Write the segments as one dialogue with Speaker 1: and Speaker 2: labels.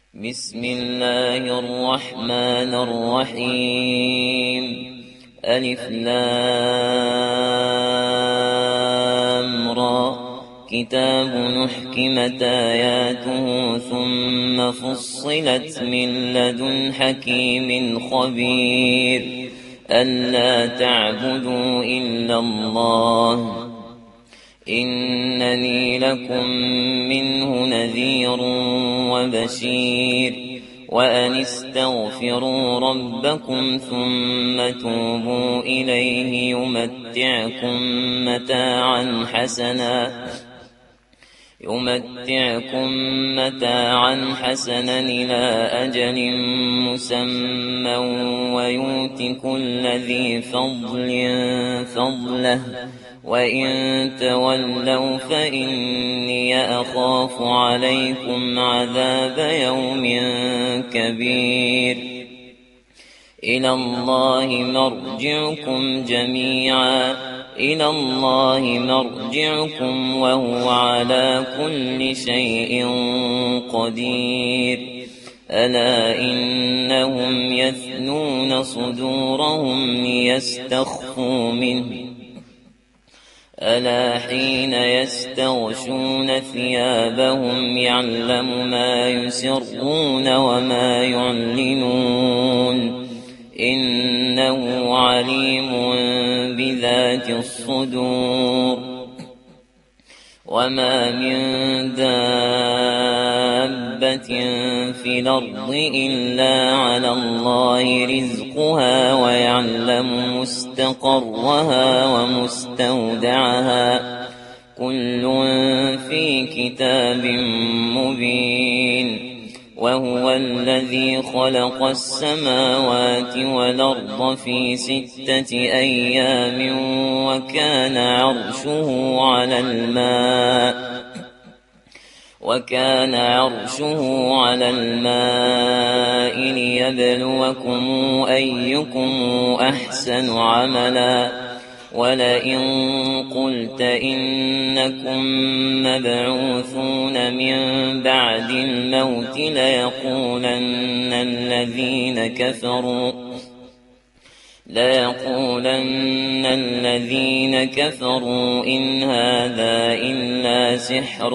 Speaker 1: بسم الله الرحمن الرحيم. ألف لام را. كتاب نحكمت آياته ثم فصلت من لدن حكيم خبير ألا تعبدوا إلا الله إنني لكم منه نذير وبشير وأن استغفروا ربكم ثم توبوا إليه يمتعكم متاعا حسنا إلى أجل مسمى ويؤت كل ذي فضل فضله وإن تولوا فإني أخاف عليكم عذاب يوم كبير. إلى الله مرجعكم وهو على كل شيء قدير. ألا إنهم يثنون صدورهم ليستخفوا منه ألا حين يستغشون ثيابهم يعلم ما يسرون وما يعلنون إنه عليم بذات الصدور. وما من دابة في الأرض إلا على الله رزقها ويعلم مستقرها ومستودعها كل في كتاب مبين. وهو الذي خلق السماوات والأرض في 6 أيام وكان عرشه على الماء ليبلوكم أيكم أحسن عملا. ولئن قلت إنكم مبعوثون من بعد الموت ليقولن الذين كفروا إن هذا إلا سحر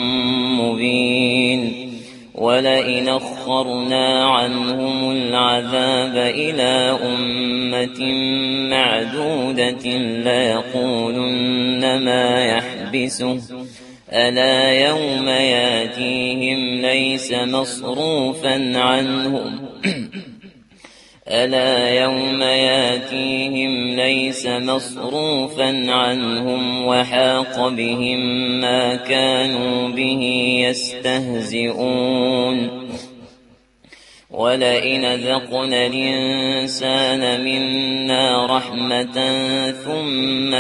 Speaker 1: مبين. ولئن أخرنا عنهم العذاب إلى أمة معدودة ليقولن ما يحبسه ألا يوم ياتيهم ليس مصروفا عنهم وحاق بهم ما كانوا به يستهزئون. ولئن ذقنا الإنسان منا رحمة ثم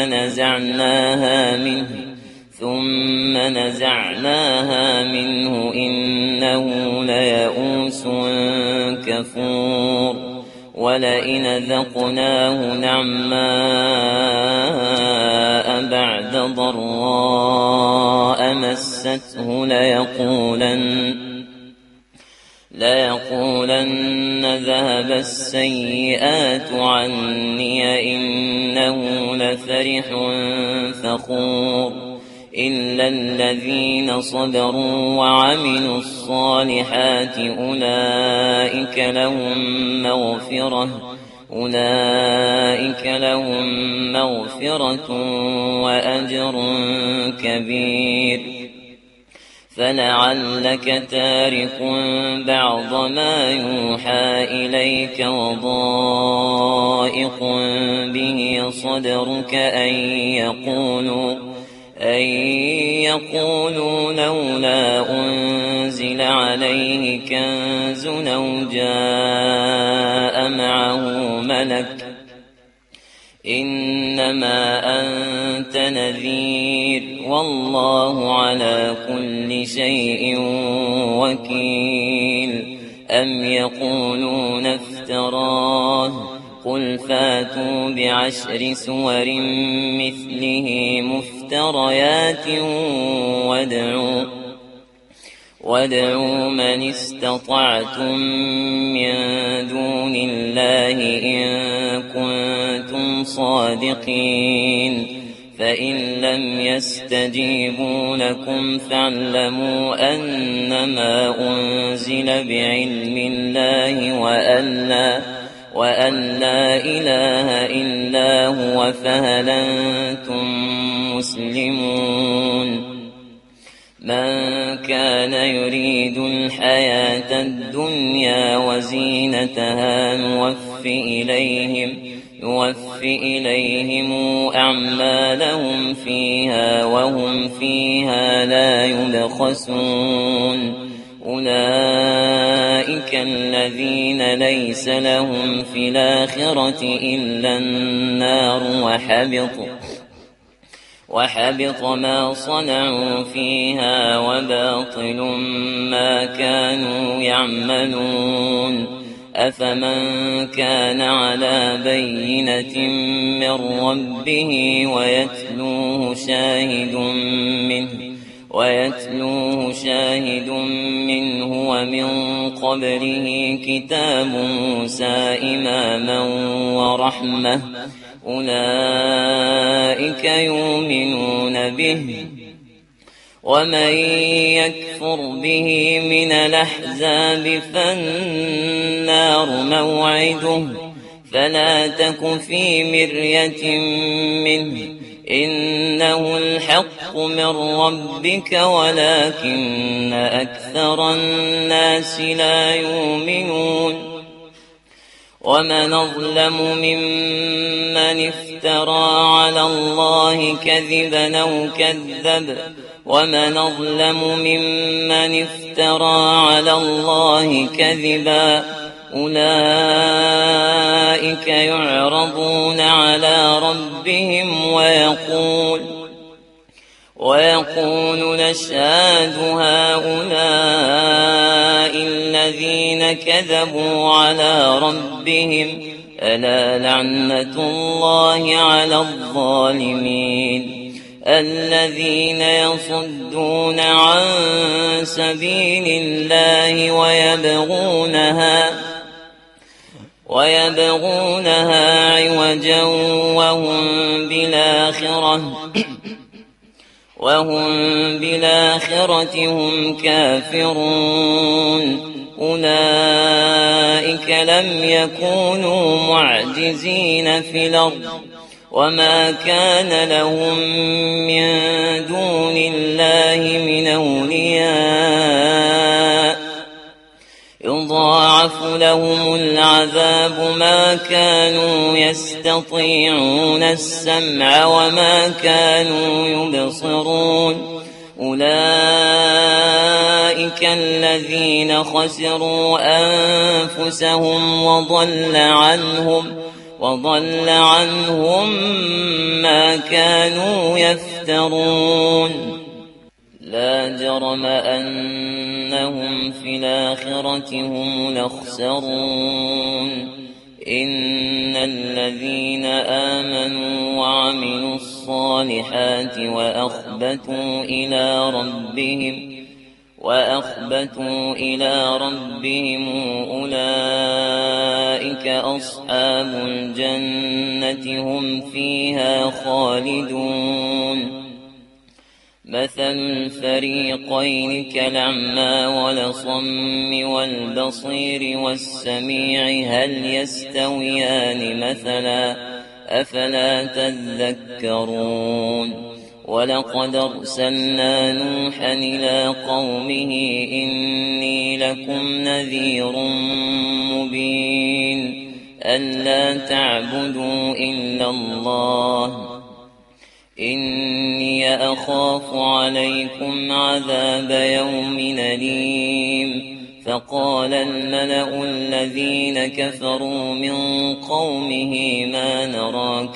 Speaker 1: نزعناها منه إنه ليئوس كفور. ولئن ذقناه نعماء بعد ضراء مسته ليقولن ذهب السيئات عني إنه لفرح فخور. إلا الذين صبروا وعملوا الصالحات أولئك لهم مغفرة وأجر كبير. فلعلك تارك بعض ما يوحى إليك وضائق به صدرك أن يقولوا لولا أنزل عليه كنز أو جاء معه ملك إنما أنت نذير والله على كل شيء وكيل. أم يقولون افتراه قل فاتوا ب10 سور مثله مفتريات وادعوا من استطعتم من دون الله إن كنتم صادقين فإن لم يستجيبوا لكم فاعلموا أنما أنزل بعلم الله وأن لا إله إلا هو فهل أنتم مسلمون من كان يريد الحياة الدنيا وزينتها نوفي إليهم أعمالهم فيها وهم فيها لا يبخسون أولئك الذين ليس لهم في الآخرة إلا النار وحبط ما صنعوا فيها وباطل ما كانوا يعملون أفمن كان على بينة من ربه ويتلوه شاهد منه ومن قبله كتاب موسى إماما ورحمة أولئك يؤمنون به ومن يكفر به من الأحزاب فالنار موعده فلا تك في مرية منه إنه الحق من ربك ولكن أكثر الناس لا يؤمنون ومن أظلم ممن افترى على الله كذبا أولئك يعرضون على ربهم ويقول نشهد هؤلاء الذين كذبوا على ربهم ألا لعنة الله على الظالمين الذين يصدون عن سبيل الله ويبغونها عوجا وهم بالآخرة هم كافرون أولئك لم يكونوا معجزين في الأرض وما كان لهم من دون الله من أولياء يضاعف لهم العذاب ما كانوا يستطيعون السمع وما كانوا يبصرون أولئك الذين خسروا أنفسهم وضل عنهم ما كانوا يفترون لا جرم أنهم في الآخرة هم الأخسرون إن الذين آمنوا وعملوا الصالحات وأخبتوا إلى ربهم أولئك أصحاب الجنة هم فيها خالدون مثل الفريقين كالأعمى والأصم والبصير والسميع هل يستويان مثلا أفلا تذكرون ولقد أرسلنا نوحا إلى قومه إني لكم نذير مبين ألا تعبدوا إلا الله إني أخاف عليكم عذاب يوم أليم فقال الملأ الذين كفروا من قومه ما نراك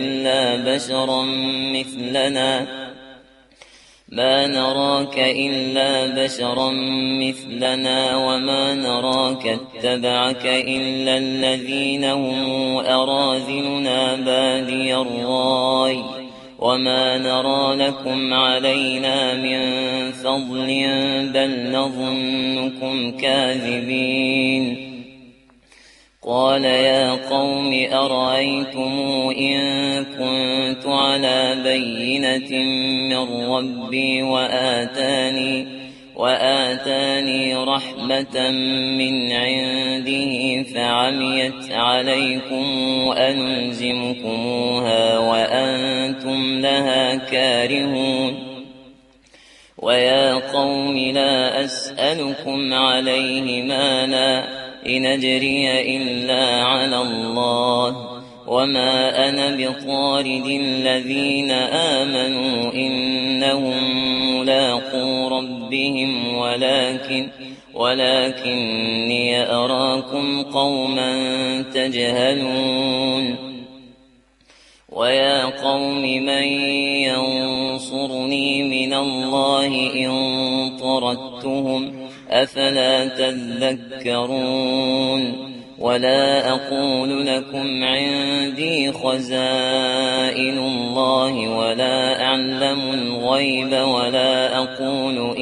Speaker 1: إلا بشرا مثلنا وما نراك اتبعك إلا الذين هم أراذلنا بادي الرأي وما نرى لكم علينا من فضل بل نظنكم كاذبين قال يا قوم أرأيتم إن كنت على بينة من ربي وآتاني رحمة من عنده فعميت عليكم أنلزمكموها وأنتم لها كارهون ويا قوم لا أسألكم عليه مالا إن أجري إلا على الله وما أنا بطارد الذين آمنوا إنهم ملاقو ربهم ولكني أراكم قوما تجهلون ويا قوم من ينصرني من الله إن طردتهم أفلا تذكرون ولا أقول لكم عندي خزائن الله ولا أعلم الغيب ولا أقول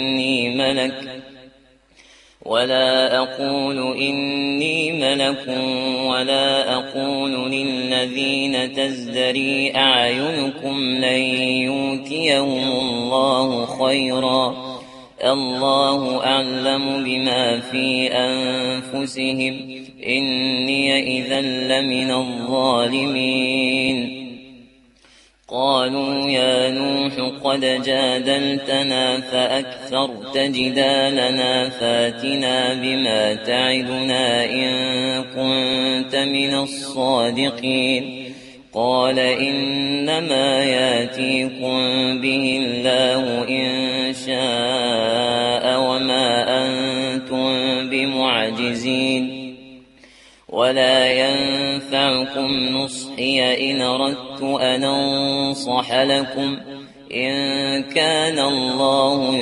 Speaker 1: إني ملك ولا أقول للذين تزدري أعينكم لن يؤتيهم الله خيرا الله أعلم بما في أنفسهم إني إذا لمن الظالمين قالوا يا نوح قد جادلتنا فأكثرت جدالنا فاتنا بما تعدنا إن كنت من الصادقين قال إنما ياتيكم به الله إن شاء وما أنتم بمعجزين ولا ينفعكم نصحي إن أردت أن أنصح لكم إن كان الله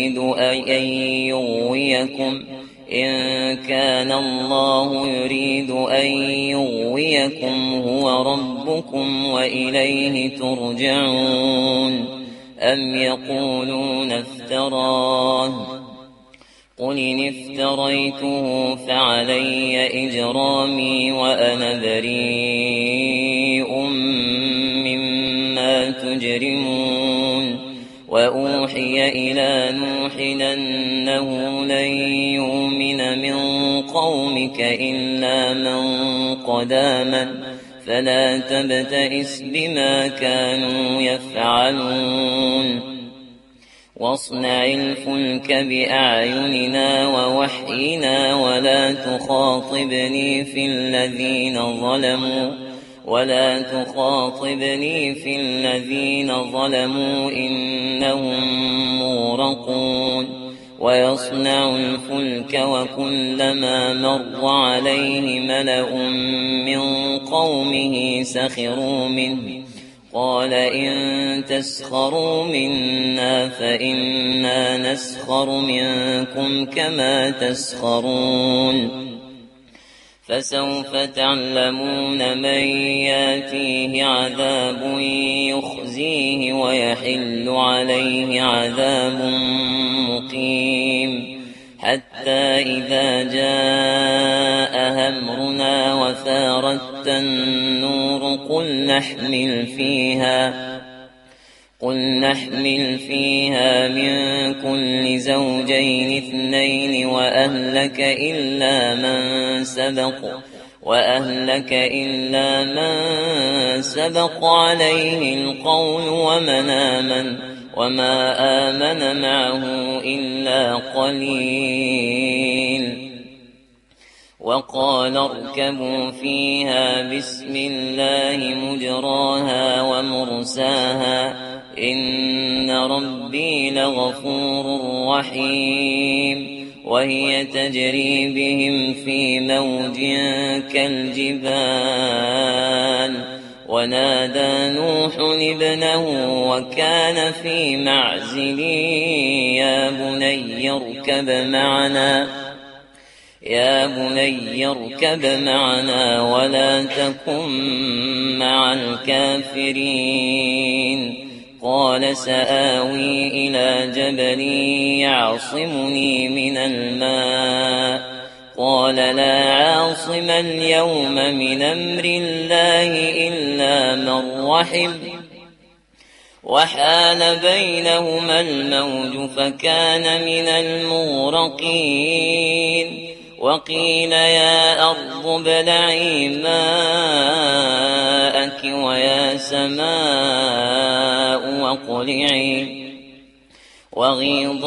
Speaker 1: يريد أن يغويكم هو ربكم وإليه ترجعون أم يقولون افتراه قل إن افتريته فعلي إجرامي وأنا بريء مما تجرمون وأوحي إلى نوح أنه لن يؤمن من قومك إلا من قد آمن فلا تبتئس بما كانوا يفعلون واصنع الفلك بأعيننا ووحينا ولا تخاطبني في الذين ظلموا إنهم مغرقون ويصنع الفلك وكلما مر عليه ملأ من قومه سخروا منه قال إن تسخروا منا فإنا نسخر منكم كما تسخرون فسوف تعلمون من ياتيه عذاب يخزيه ويحل عليه عذاب مقيم حتى إذا جاء أمرنا وفارت النور قل نحمل فيها من كل زوجين اثنين وأهلك إلا من سبق عليه القول ومن آمن وما آمن معه إلا قليل وقال اركبوا فيها بسم الله مجراها ومرساها إن ربي لغفور رحيم وهي تجري بهم في موج كالجبال ونادى نوح ابنه وكان في معزل يا بني اركب معنا يا بني اركب معنا ولا تكن مع الكافرين. قال سآوي إلى جبل يعصمني من الماء. قال لا عاصم اليوم من أمر الله إلا من رحم. وحال بينهما الموج فكان من المغرقين. وقيل يا أرض ابلعي ماءك ويا سماء واقلعي. وغيض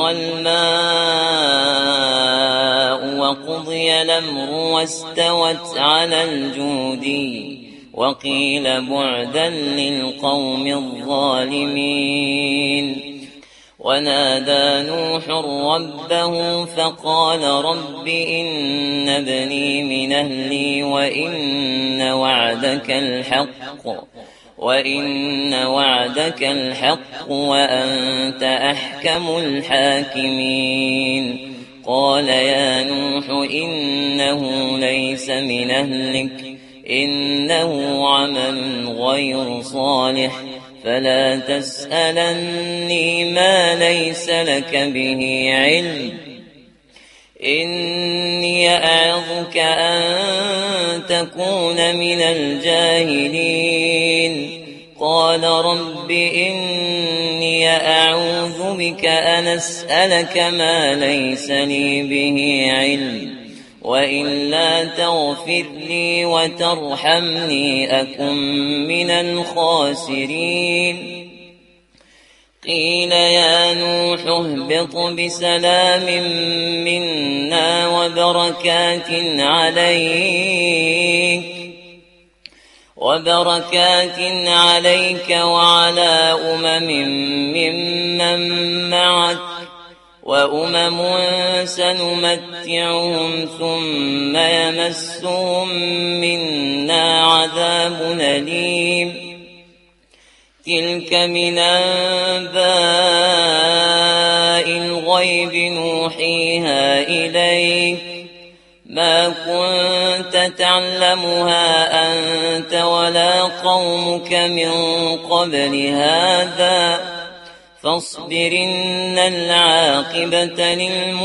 Speaker 1: الماء وقضي الأمر واستوت على الجودي. وقيل بعدا للقوم الظالمين. ونادى نوح ربه فقال رب إن ابني من أهلي وإن وعدك الحق وأنت أحكم الحاكمين. قال يا نوح إنه ليس من أهلك إنه عمل غير صالح فلا تسألني ما ليس لك به علم. إني أعظك أن تكون من الجاهلين. قال رب إني أعوذ بك أن أسألك ما ليس لي به علم وإلا تغفر لي وترحمني أكن من الخاسرين. قيل يا نوح اهبط بسلام منا وبركات عليك وعلى ممن معك وأمم سنمتعهم ثم يمسهم منا عذاب أليم. تلك من أنباء الغيب نوحيها إليك ما كنت تعلمها أنت ولا قومك من قبل هذا فاصبر إن العاقبة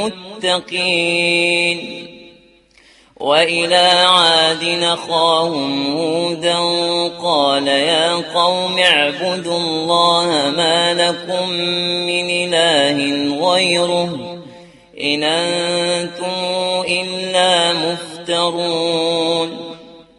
Speaker 1: للمتقين. وإلى عاد أخاهم هودا قال يا قوم اعبدوا الله ما لكم من إله غيره إن أنتم إلا مفترون.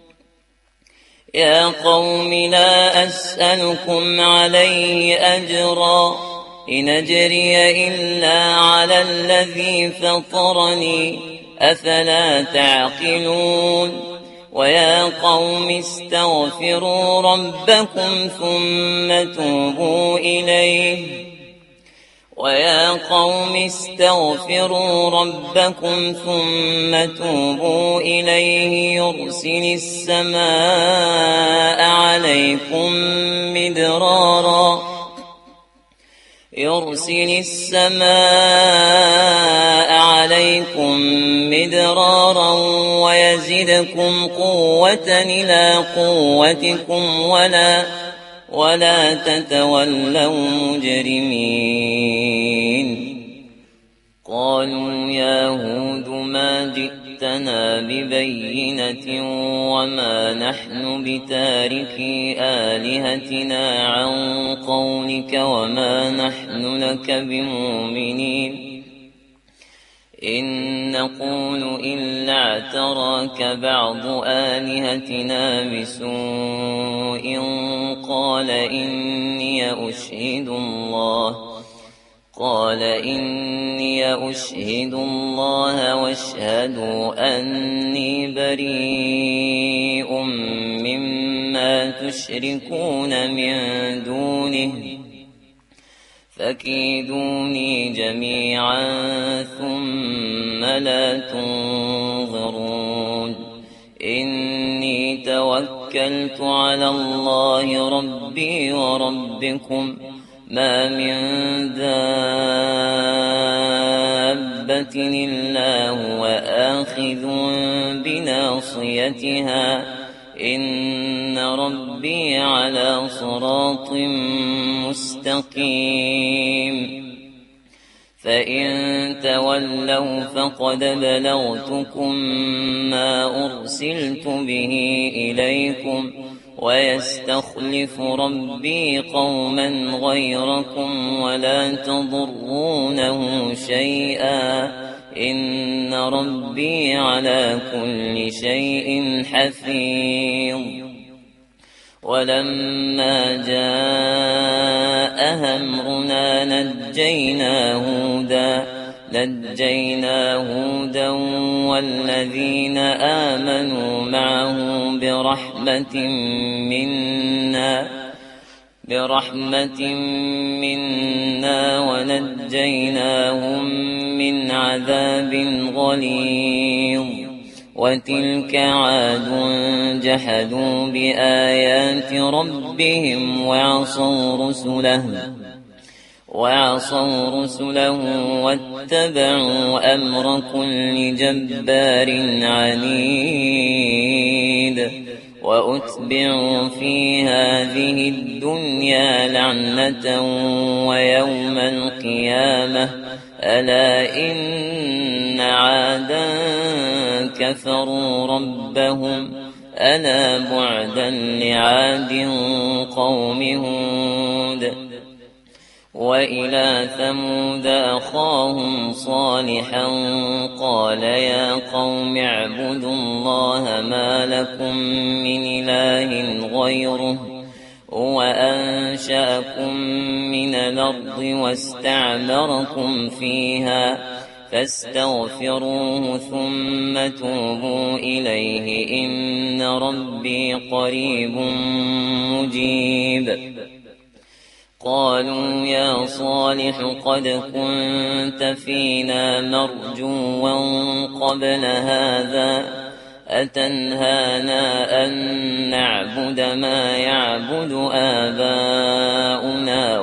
Speaker 1: يا قوم لا أسألكم عليه أجرا إن أجري إلا على الذي فطرني أفلا تعقلون. ويا قوم استغفروا ربكم ثم توبوا إليه يرسل السماء عليكم مدرارا ويزدكم قوة إلى قوتكم ولا تتولوا مجرمين. قالوا يا هود ما جئتنا ببينة وما نحن بتاركي آلهتنا عن قولك وما نحن لك بمؤمنين إن نقول إلا اعتراك بعض آلهتنا بسوء قال إني أشهد الله واشهدوا أني بريء مما تشركون من دونه فكيدوني جميعا ثم لا تنظرون. إني توكلت على الله ربي وربكم ما من دابة دابة إلا هو آخذ بناصيتها إن ربي على صراط مستقيم فإن تولوا فقد بلغتكم ما أرسلت به إليكم ويستخلف ربي قوما غيركم ولا تضرونه شيئا إن ربي على كل شيء حفيظ ولما جاء أمرنا نجينا هودا والذين آمنوا معه برحمة منا ونجيناهم من عذاب غليظ وتلك عاد جحدوا بآيات ربهم وعصوا رسله واتبعوا أمر كل جبار عنيد وأتبعوا في هذه الدنيا لعنة ويوم القيامة ألا إن عادا كفروا ربهم ألا بعدا لعاد قوم هود وإلى ثمود أخاهم صالحا قال يا قوم اعبدوا الله ما لكم من إله غيره هو أنشأكم من الأرض واستعمركم فيها فاستغفروه ثم توبوا إليه إن ربي قريب مجيب قالوا يا صالح قد كنت فينا مرجوا قبل هذا أتنهانا أن نعبد ما يعبد آباؤنا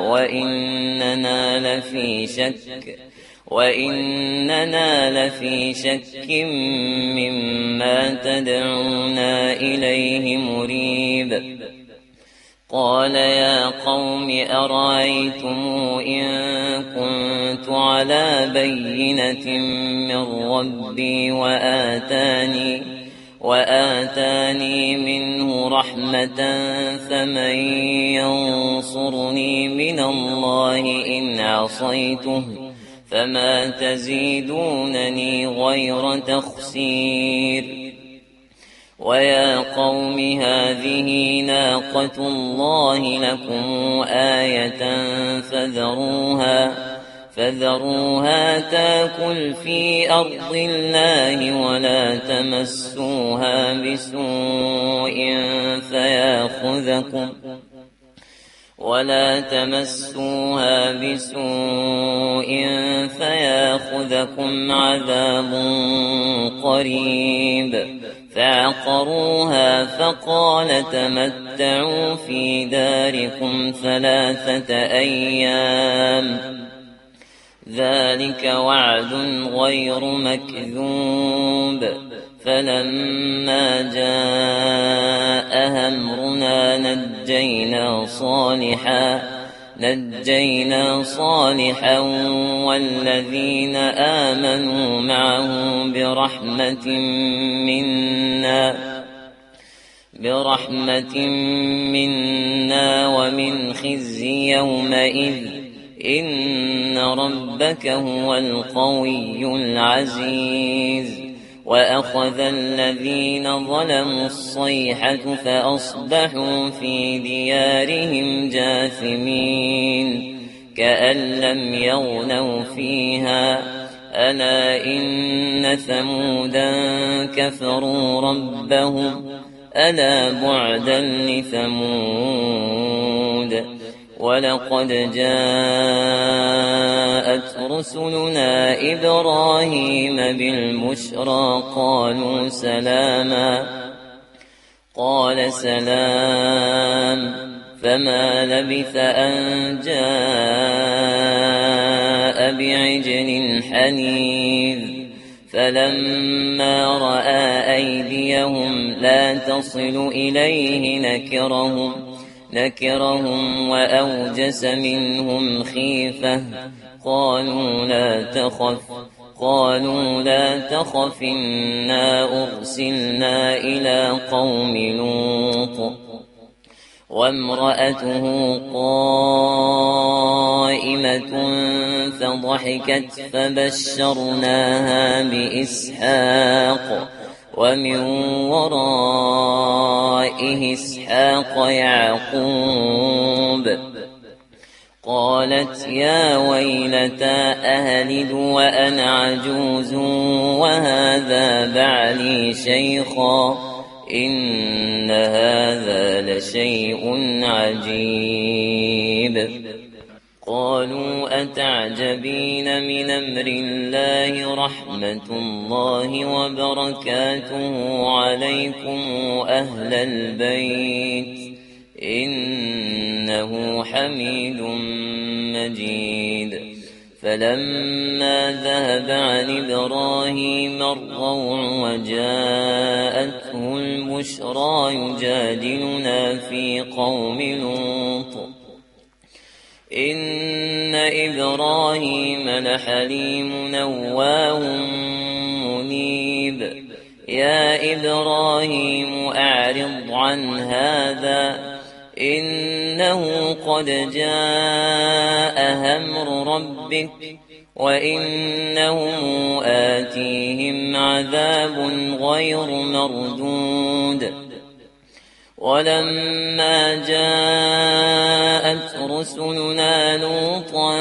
Speaker 1: وإننا لفي شك مما تدعونا إليه مريب قال يا قوم أرأيتم إن كنت على بينة من ربي وآتاني منه رحمة فمن ينصرني من الله إن عصيته فما تزيدونني غير تخسير ويا قوم هذه ناقة الله لكم آية فذروها تاكل في أرض الله ولا تمسوها بسوء فياخذكم عذاب قريب فعقروها فقال تمتعوا في داركم 3 أيام ذلك وعد غير مكذوب فلما جاء أمرنا نجينا صالحا والذين آمنوا معه برحمة منا ومن خزي يومئذ إن ربك هو القوي العزيز وأخذ الذين ظلموا الصيحة فأصبحوا في ديارهم جاثمين كأن لم يغنوا فيها ألا إن ثمودا كفروا ربهم ألا بعدا لثمود ولقد جاءت رسلنا إبراهيم بالبشرى قال سلام فما لبث أن جاء بعجل حنيذ فلما رأى أيديهم لا تصل إليه نكرهم وأوجس منهم خيفة قالوا لا تخف إنا أرسلنا إلى قوم لوط وامرأته قائمة فضحكت فبشرناها بإسحاق ومن ورائه إسحاق يعقوب قالت يا ويلتى أهلد وأنا عجوز وهذا بعلي شيخا إن هذا لشيء عجيب قالوا أتعجبين من أمر الله رحمة الله وبركاته عليكم أهل البيت إنه حميد مجيد فلما ذهب عن إبراهيم الروع وجاءته البشرى يجادلنا في قوم لوط إن إبراهيم لحليم أواه منيب يا إبراهيم أعرض عن هذا إنه قد جاء أمر ربك وإنهم آتيهم عذاب غير مردود ولما جاءت رسلنا لوطا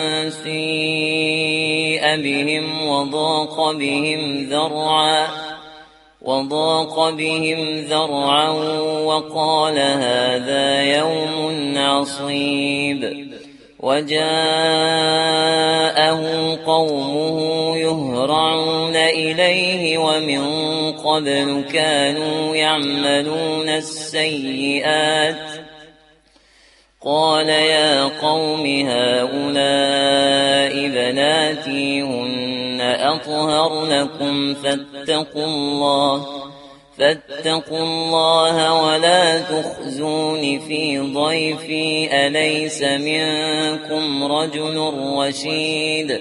Speaker 1: سيء بهم وضاق بهم ذرعا وقال هذا يوم عصيب وجاءه قومه يهرعون إليه ومن قبل كانوا يعملون السيئات قال يا قوم هؤلاء بناتي هن أطهر لكم فاتقوا الله ولا تخزون في ضيفي أليس منكم رجل رشيد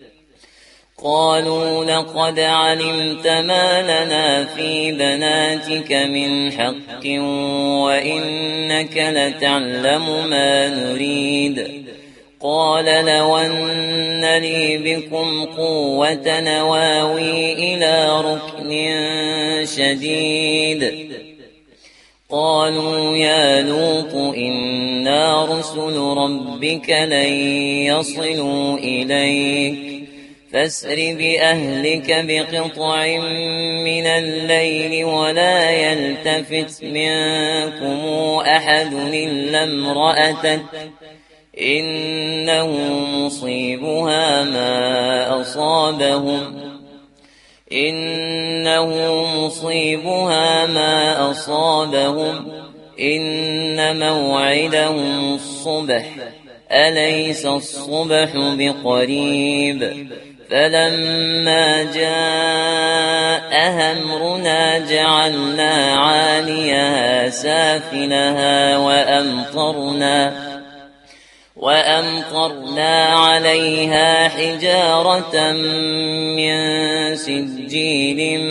Speaker 1: قالوا لقد علمت ما لنا في بناتك من حق وإنك لتعلم ما نريد قال لو أن لي بكم قوة نواوي إلى ركن شديد قالوا يا لوط إنا رسل ربك لن يصلوا إليك فاسر بأهلك بقطع من الليل ولا يلتفت منكم أحد إلا امرأتك إنه مصيبها ما أصابهم إن موعدهم الصبح أليس الصبح بقريب فلما جاء أمرنا جعلنا عاليها سافلها وأمطرنا عليها حجارة من سجيل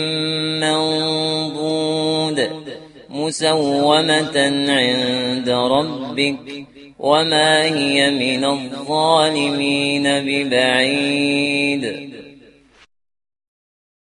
Speaker 1: منضود مسومة عند ربك وما هي من الظالمين ببعيد